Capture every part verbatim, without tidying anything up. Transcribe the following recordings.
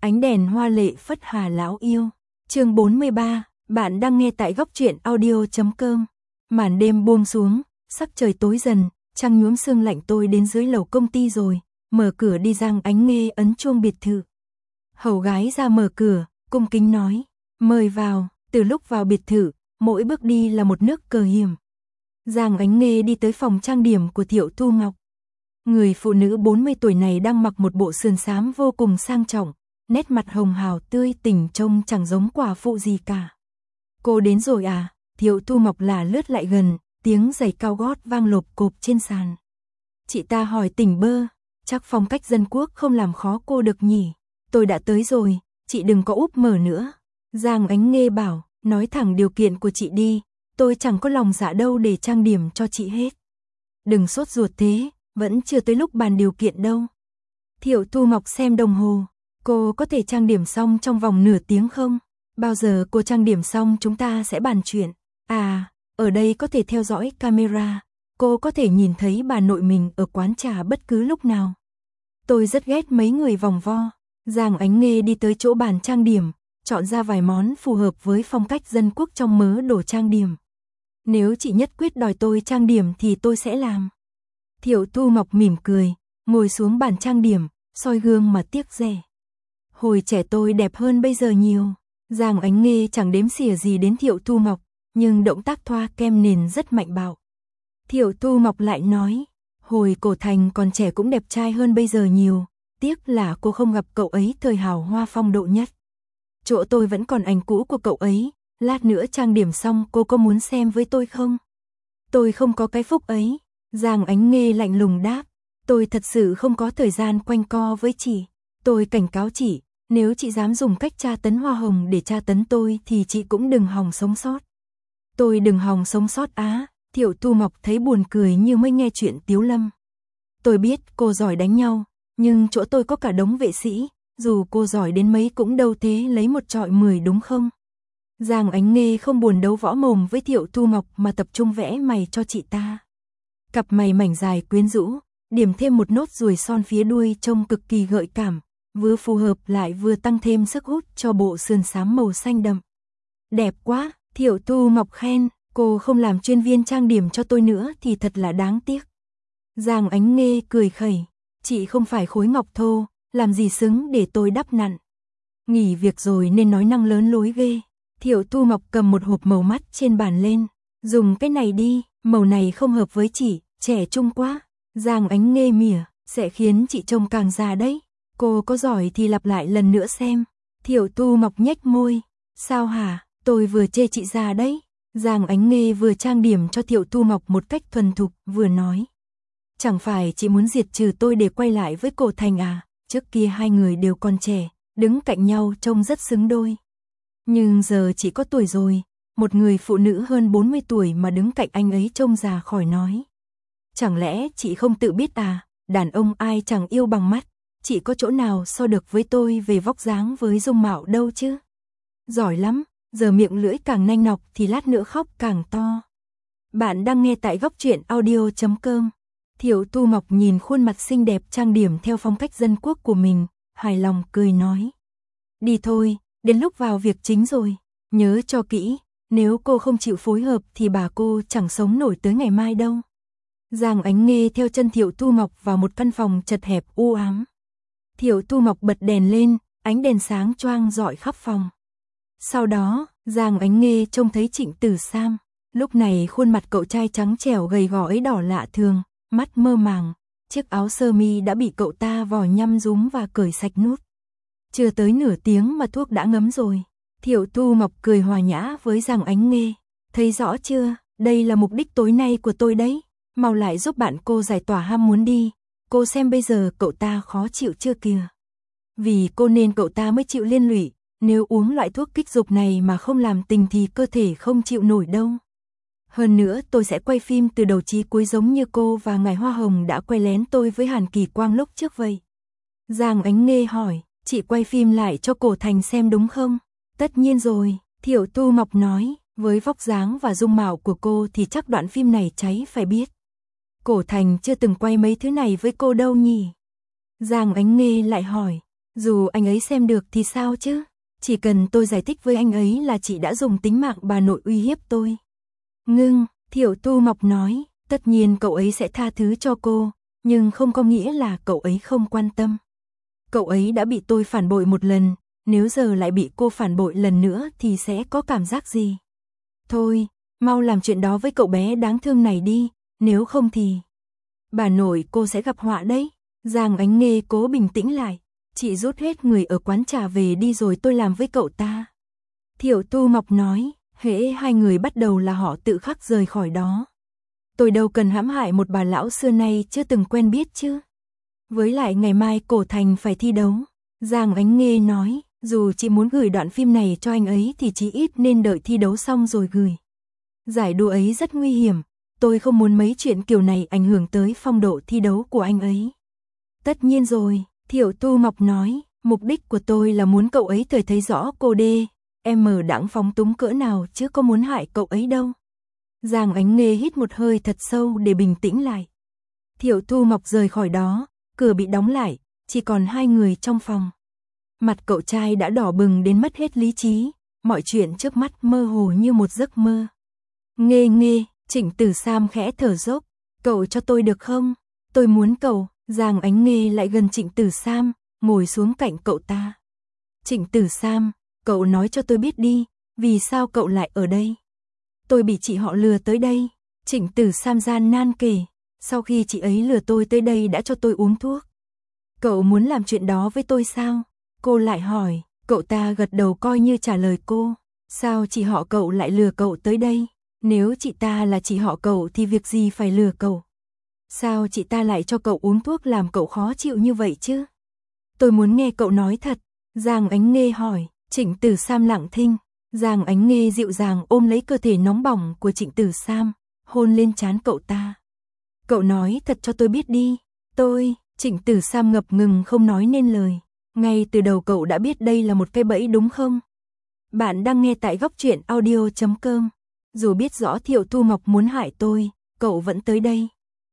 Ánh đèn hoa lệ phất Hà lão yêu. Chương bốn mươi ba, bạn đang nghe tại góc truyện audio chấm com. Màn đêm buông xuống, sắc trời tối dần, trăng nhuốm sương lạnh tôi đến dưới lầu công ty rồi, mở cửa đi. Giang Ánh Nghê ấn chuông biệt thự. Hầu gái ra mở cửa, cung kính nói, mời vào. Từ lúc vào biệt thự, mỗi bước đi là một nước cờ hiểm. Giang Ánh Nghê đi tới phòng trang điểm của Thiệu Thu Ngọc. Người phụ nữ bốn mươi tuổi này đang mặc một bộ sườn xám vô cùng sang trọng, nét mặt hồng hào tươi tỉnh trông chẳng giống quả phụ gì cả. Cô đến rồi à? Thiệu Thu Ngọc là lướt lại gần, tiếng giày cao gót vang lộp cộp trên sàn. Chị ta hỏi tỉnh bơ, chắc phong cách dân quốc không làm khó cô được nhỉ? Tôi đã tới rồi, chị đừng có úp mở nữa. Giang Ánh Nghê bảo, nói thẳng điều kiện của chị đi, tôi chẳng có lòng dạ đâu để trang điểm cho chị hết. Đừng sốt ruột thế, vẫn chưa tới lúc bàn điều kiện đâu. Thiệu Thu Ngọc xem đồng hồ, cô có thể trang điểm xong trong vòng nửa tiếng không? Bao giờ cô trang điểm xong chúng ta sẽ bàn chuyện. À, ở đây có thể theo dõi camera, cô có thể nhìn thấy bà nội mình ở quán trà bất cứ lúc nào. Tôi rất ghét mấy người vòng vo. Giang Ánh Nghê đi tới chỗ bàn trang điểm, chọn ra vài món phù hợp với phong cách dân quốc trong mớ đồ trang điểm. Nếu chị nhất quyết đòi tôi trang điểm thì tôi sẽ làm. Thiệu Thu Ngọc mỉm cười, ngồi xuống bàn trang điểm, soi gương mà tiếc rẻ. Hồi trẻ tôi đẹp hơn bây giờ nhiều. Giang Ánh Nghê chẳng đếm xỉa gì đến Thiệu Thu Ngọc, nhưng động tác thoa kem nền rất mạnh bạo. Thiệu Thu Ngọc lại nói, hồi cổ thành còn trẻ cũng đẹp trai hơn bây giờ nhiều, tiếc là cô không gặp cậu ấy thời hào hoa phong độ nhất. Chỗ tôi vẫn còn ảnh cũ của cậu ấy, lát nữa trang điểm xong cô có muốn xem với tôi không? Tôi không có cái phúc ấy. Giang Ánh Nghê lạnh lùng đáp, tôi thật sự không có thời gian quanh co với chị. Tôi cảnh cáo chị, nếu chị dám dùng cách tra tấn hoa hồng để tra tấn tôi thì chị cũng đừng hòng sống sót. Tôi đừng hòng sống sót á? Thiệu Thu Ngọc thấy buồn cười như mới nghe chuyện Tiếu Lâm. Tôi biết cô giỏi đánh nhau, nhưng chỗ tôi có cả đống vệ sĩ, dù cô giỏi đến mấy cũng đâu thế lấy một trọi mười đúng không? Giang Ánh Nghê không buồn đấu võ mồm với Thiệu Thu Ngọc mà tập trung vẽ mày cho chị ta. Cặp mày mảnh dài quyến rũ, điểm thêm một nốt ruồi son phía đuôi trông cực kỳ gợi cảm, vừa phù hợp lại vừa tăng thêm sức hút cho bộ sườn xám màu xanh đậm. Đẹp quá, Thiệu Thu Ngọc khen, cô không làm chuyên viên trang điểm cho tôi nữa thì thật là đáng tiếc. Giang Ánh Nghê cười khẩy, chị không phải khối ngọc thô, làm gì xứng để tôi đắp nặn. Nghỉ việc rồi nên nói năng lớn lối ghê. Thiệu Thu Ngọc cầm một hộp màu mắt trên bàn lên, dùng cái này đi, màu này không hợp với chị, trẻ trung quá. Giang Ánh Nghê mỉa, sẽ khiến chị trông càng già đấy. Cô có giỏi thì lặp lại lần nữa xem. Thiệu Thu Ngọc nhếch môi, sao hả, tôi vừa chê chị già đấy. Giang Ánh Nghê vừa trang điểm cho Thiệu Thu Ngọc một cách thuần thục, vừa nói. Chẳng phải chị muốn diệt trừ tôi để quay lại với Cổ Thành à? Trước kia hai người đều còn trẻ, đứng cạnh nhau trông rất xứng đôi. Nhưng giờ chị có tuổi rồi, một người phụ nữ hơn bốn mươi tuổi mà đứng cạnh anh ấy trông già khỏi nói. Chẳng lẽ chị không tự biết à, đàn ông ai chẳng yêu bằng mắt, chị có chỗ nào so được với tôi về vóc dáng với dung mạo đâu chứ? Giỏi lắm, giờ miệng lưỡi càng nanh nọc thì lát nữa khóc càng to. Bạn đang nghe tại góc truyện audio chấm com. Thiệu Thu Ngọc nhìn khuôn mặt xinh đẹp trang điểm theo phong cách dân quốc của mình, hài lòng cười nói. Đi thôi, đến lúc vào việc chính rồi, nhớ cho kỹ, nếu cô không chịu phối hợp thì bà cô chẳng sống nổi tới ngày mai đâu. Giang Ánh Nghê theo chân Thiệu Thu Ngọc vào một căn phòng chật hẹp u ám. Thiệu Thu Ngọc bật đèn lên, ánh đèn sáng choang rọi khắp phòng. Sau đó, Giang Ánh Nghê trông thấy Trịnh Tử Sam, lúc này khuôn mặt cậu trai trắng trẻo gầy gò ấy đỏ lạ thường, mắt mơ màng, chiếc áo sơ mi đã bị cậu ta vò nhăm rúm và cởi sạch nút. Chưa tới nửa tiếng mà thuốc đã ngấm rồi. Thiệu Thu Ngọc cười hòa nhã với Giang Ánh Nghê, thấy rõ chưa, đây là mục đích tối nay của tôi đấy, mau lại giúp bạn cô giải tỏa ham muốn đi, cô xem bây giờ cậu ta khó chịu chưa kìa. Vì cô nên cậu ta mới chịu liên lụy, nếu uống loại thuốc kích dục này mà không làm tình thì cơ thể không chịu nổi đâu. Hơn nữa tôi sẽ quay phim từ đầu chí cuối giống như cô và ngài Hoa Hồng đã quay lén tôi với Hàn Kỳ Quang lúc trước vậy. Giang Ánh Nghê hỏi, chị quay phim lại cho Cổ Thành xem đúng không? Tất nhiên rồi, Thiệu Thu Ngọc nói, với vóc dáng và dung mạo của cô thì chắc đoạn phim này cháy phải biết. Cổ Thành chưa từng quay mấy thứ này với cô đâu nhỉ? Giang Ánh Nghê lại hỏi, Dù anh ấy xem được thì sao chứ? Chỉ cần tôi giải thích với anh ấy là chị đã dùng tính mạng bà nội uy hiếp tôi. Ngưng, Thiệu Tu Mộc nói, tất nhiên cậu ấy sẽ tha thứ cho cô, nhưng không có nghĩa là cậu ấy không quan tâm. Cậu ấy đã bị tôi phản bội một lần, nếu giờ lại bị cô phản bội lần nữa thì sẽ có cảm giác gì? Thôi, mau làm chuyện đó với cậu bé đáng thương này đi, nếu không thì... Bà nội cô sẽ gặp họa đấy. Giang Ánh Nghê cố bình tĩnh lại. Chị rút hết người ở quán trà về đi rồi tôi làm với cậu ta. Thiệu Tu Mộc nói, hễ hai người bắt đầu là họ tự khắc rời khỏi đó. Tôi đâu cần hãm hại một bà lão xưa nay chưa từng quen biết chứ. Với lại ngày mai Cổ Thành phải thi đấu. Giang Ánh Nghê nói, dù chị muốn gửi đoạn phim này cho anh ấy thì chí ít nên đợi thi đấu xong rồi gửi. Giải đua ấy rất nguy hiểm, tôi không muốn mấy chuyện kiểu này ảnh hưởng tới phong độ thi đấu của anh ấy. Tất nhiên rồi, Thiệu Tu Mộc nói, mục đích của tôi là muốn cậu ấy thời thấy rõ cô đê, em ở đãng phóng túng cỡ nào chứ có muốn hại cậu ấy đâu. Giang Ánh Nghê hít một hơi thật sâu để bình tĩnh lại. Thiệu Tu Mộc rời khỏi đó, cửa bị đóng lại, chỉ còn hai người trong phòng. Mặt cậu trai đã đỏ bừng đến mất hết lý trí, mọi chuyện trước mắt mơ hồ như một giấc mơ. Nghê Nghê, Trịnh Tử Sam khẽ thở dốc, cậu cho tôi được không? Tôi muốn cậu. Giang Ánh Nghê lại gần Trịnh Tử Sam, ngồi xuống cạnh cậu ta. Trịnh Tử Sam, cậu nói cho tôi biết đi, vì sao cậu lại ở đây? Tôi bị chị họ lừa tới đây. Trịnh Tử Sam gian nan kể, sau khi chị ấy lừa tôi tới đây đã cho tôi uống thuốc. Cậu muốn làm chuyện đó với tôi sao? Cô lại hỏi, cậu ta gật đầu coi như trả lời cô. Sao chị họ cậu lại lừa cậu tới đây? Nếu chị ta là chị họ cậu thì việc gì phải lừa cậu? Sao chị ta lại cho cậu uống thuốc làm cậu khó chịu như vậy chứ? Tôi muốn nghe cậu nói thật. Giang Ánh Nghê hỏi. Trịnh Tử Sam lặng thinh. Giang Ánh Nghê dịu dàng ôm lấy cơ thể nóng bỏng của Trịnh Tử Sam, hôn lên trán cậu ta. Cậu nói thật cho tôi biết đi. Tôi, Trịnh Tử Sam ngập ngừng không nói nên lời. Ngay từ đầu cậu đã biết đây là một cái bẫy đúng không? Bạn đang nghe tại góc truyện audio chấm com. Dù biết rõ Thiệu Tu Mộc muốn hại tôi, cậu vẫn tới đây.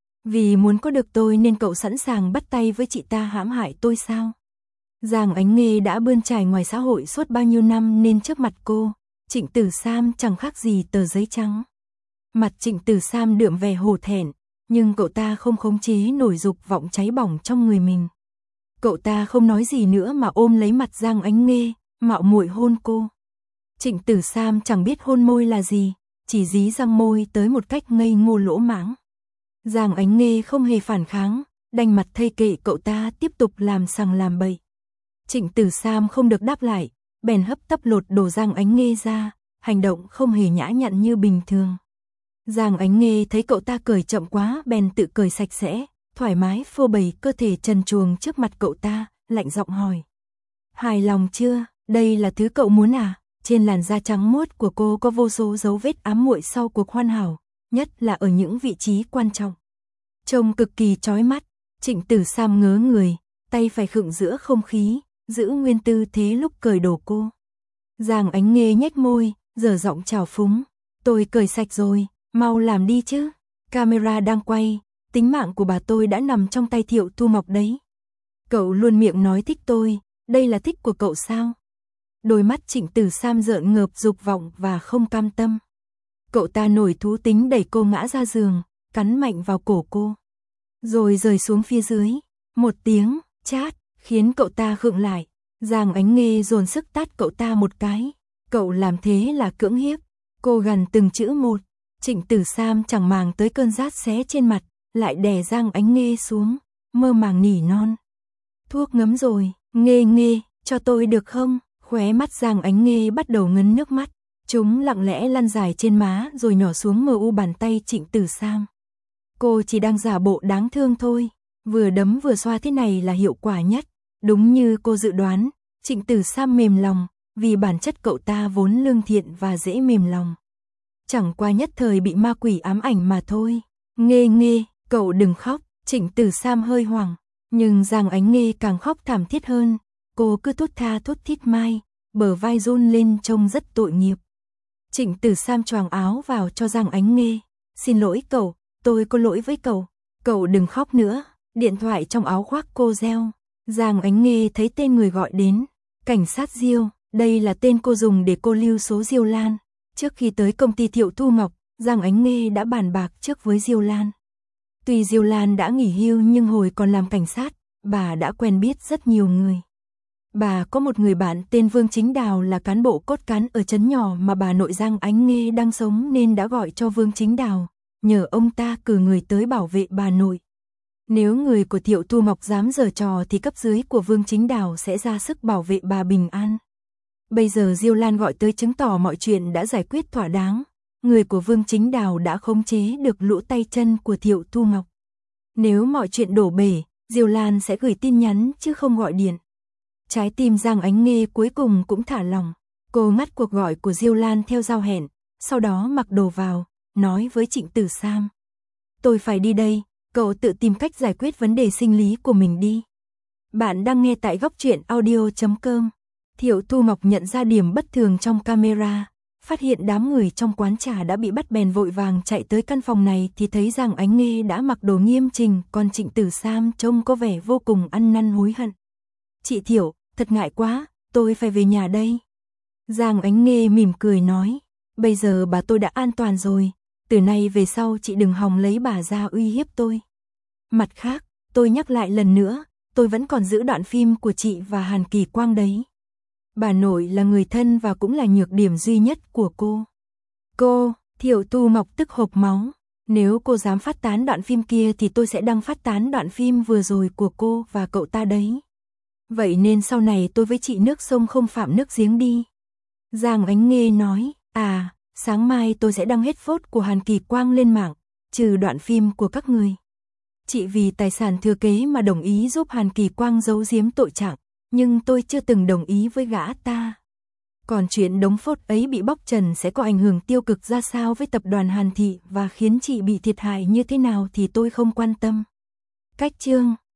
Vì muốn có được tôi nên cậu sẵn sàng bắt tay với chị ta hãm hại tôi sao? Giang Ánh Nghê đã bươn trải ngoài xã hội suốt bao nhiêu năm nên trước mặt cô, Trịnh Tử Sam chẳng khác gì tờ giấy trắng. Mặt Trịnh Tử Sam đượm vẻ hổ thẹn, nhưng cậu ta không khống chế nổi dục vọng cháy bỏng trong người mình. Cậu ta không nói gì nữa mà ôm lấy mặt Giang Ánh Nghê, mạo muội hôn cô. Trịnh Tử Sam chẳng biết hôn môi là gì, chỉ dí răng môi tới một cách ngây ngô lỗ mãng. Giang Ánh Nghê không hề phản kháng, đành mặt thây kệ cậu ta tiếp tục làm sằng làm bậy. Trịnh Tử Sam không được đáp lại, bèn hấp tấp lột đồ Giang Ánh Nghê ra, hành động không hề nhã nhặn như bình thường. Giang Ánh Nghê thấy cậu ta cởi chậm quá bèn tự cởi sạch sẽ, thoải mái phô bày cơ thể trần truồng trước mặt cậu ta, lạnh giọng hỏi. Hài lòng chưa, đây là thứ cậu muốn à? Trên làn da trắng muốt của cô có vô số dấu vết ám muội sau cuộc hoàn hảo, nhất là ở những vị trí quan trọng. Trông cực kỳ chói mắt, Trịnh Tử Sam ngớ người, tay phải khựng giữa không khí, giữ nguyên tư thế lúc cởi đồ cô. Giang Ánh Nghê nhếch môi, giở giọng chào phúng. Tôi cởi sạch rồi, mau làm đi chứ. Camera đang quay, tính mạng của bà tôi đã nằm trong tay Thiệu Tu Mộc đấy. Cậu luôn miệng nói thích tôi, đây là thích của cậu sao? Đôi mắt Trịnh Tử Sam rợn ngợp dục vọng và không cam tâm. Cậu ta nổi thú tính đẩy cô ngã ra giường, cắn mạnh vào cổ cô. Rồi rời xuống phía dưới, một tiếng, chát, khiến cậu ta khựng lại. Giang Ánh Nghê dồn sức tát cậu ta một cái. Cậu làm thế là cưỡng hiếp. Cô gằn từng chữ một. Trịnh Tử Sam chẳng màng tới cơn rát xé trên mặt, lại đè Giang Ánh Nghê xuống, mơ màng nỉ non. Thuốc ngấm rồi, Nghê Nghê, cho tôi được không? Khóe mắt Giang Ánh Nghê bắt đầu ngấn nước mắt. Chúng lặng lẽ lăn dài trên má rồi nhỏ xuống mờ u bàn tay Trịnh Tử Sam. Cô chỉ đang giả bộ đáng thương thôi, vừa đấm vừa xoa thế này là hiệu quả nhất. Đúng như cô dự đoán, Trịnh Tử Sam mềm lòng, vì bản chất cậu ta vốn lương thiện và dễ mềm lòng. Chẳng qua nhất thời bị ma quỷ ám ảnh mà thôi. Nghê Nghê, cậu đừng khóc, Trịnh Tử Sam hơi hoảng, nhưng Giang Ánh Nghê càng khóc thảm thiết hơn. Cô cứ thút tha thút thít mai, bờ vai run lên trông rất tội nghiệp. Trịnh Tử Sam choàng áo vào cho Giang Ánh Nghê. Xin lỗi cậu, tôi có lỗi với cậu, cậu đừng khóc nữa. Điện thoại trong áo khoác cô reo. Giang Ánh Nghê thấy tên người gọi đến. Cảnh sát Diêu, đây là tên cô dùng để cô lưu số Diêu Lan. Trước khi tới công ty Thiệu Thu Ngọc, Giang Ánh Nghê đã bàn bạc trước với Diêu Lan. Tuy Diêu Lan đã nghỉ hưu nhưng hồi còn làm cảnh sát, bà đã quen biết rất nhiều người. Bà có một người bạn tên Vương Chính Đào là cán bộ cốt cán ở trấn nhỏ mà bà nội Giang Ánh Nghê đang sống nên đã gọi cho Vương Chính Đào, nhờ ông ta cử người tới bảo vệ bà nội. Nếu người của Thiệu Thu Ngọc dám giở trò thì cấp dưới của Vương Chính Đào sẽ ra sức bảo vệ bà bình an. Bây giờ Diêu Lan gọi tới chứng tỏ mọi chuyện đã giải quyết thỏa đáng. Người của Vương Chính Đào đã khống chế được lũ tay chân của Thiệu Thu Ngọc. Nếu mọi chuyện đổ bể, Diêu Lan sẽ gửi tin nhắn chứ không gọi điện. Trái tim Giang Ánh Nghê cuối cùng cũng thả lỏng. Cô ngắt cuộc gọi của Diêu Lan theo giao hẹn, sau đó mặc đồ vào, nói với Trịnh Tử Sam. Tôi phải đi đây, cậu tự tìm cách giải quyết vấn đề sinh lý của mình đi. Bạn đang nghe tại góc truyện audio chấm com. Thiệu Thu Ngọc nhận ra điểm bất thường trong camera, phát hiện đám người trong quán trà đã bị bắt bèn vội vàng chạy tới căn phòng này thì thấy Giang Ánh Nghê đã mặc đồ nghiêm chỉnh, còn Trịnh Tử Sam trông có vẻ vô cùng ăn năn hối hận. Chị Thiệu, thật ngại quá, tôi phải về nhà đây. Giang Ánh Nghê mỉm cười nói, bây giờ bà tôi đã an toàn rồi, từ nay về sau chị đừng hòng lấy bà ra uy hiếp tôi. Mặt khác, tôi nhắc lại lần nữa, tôi vẫn còn giữ đoạn phim của chị và Hàn Kỳ Quang đấy. Bà nội là người thân và cũng là nhược điểm duy nhất của cô. Cô, Thiệu Thu Ngọc tức hộc máu. Nếu cô dám phát tán đoạn phim kia thì tôi sẽ đăng phát tán đoạn phim vừa rồi của cô và cậu ta đấy. Vậy nên sau này tôi với chị nước sông không phạm nước giếng đi. Giang Ánh Nghê nói, à, sáng mai tôi sẽ đăng hết phốt của Hàn Kỳ Quang lên mạng, trừ đoạn phim của các người. Chị vì tài sản thừa kế mà đồng ý giúp Hàn Kỳ Quang giấu giếm tội trạng, nhưng tôi chưa từng đồng ý với gã ta. Còn chuyện đống phốt ấy bị bóc trần sẽ có ảnh hưởng tiêu cực ra sao với tập đoàn Hàn Thị và khiến chị bị thiệt hại như thế nào thì tôi không quan tâm. Cách chương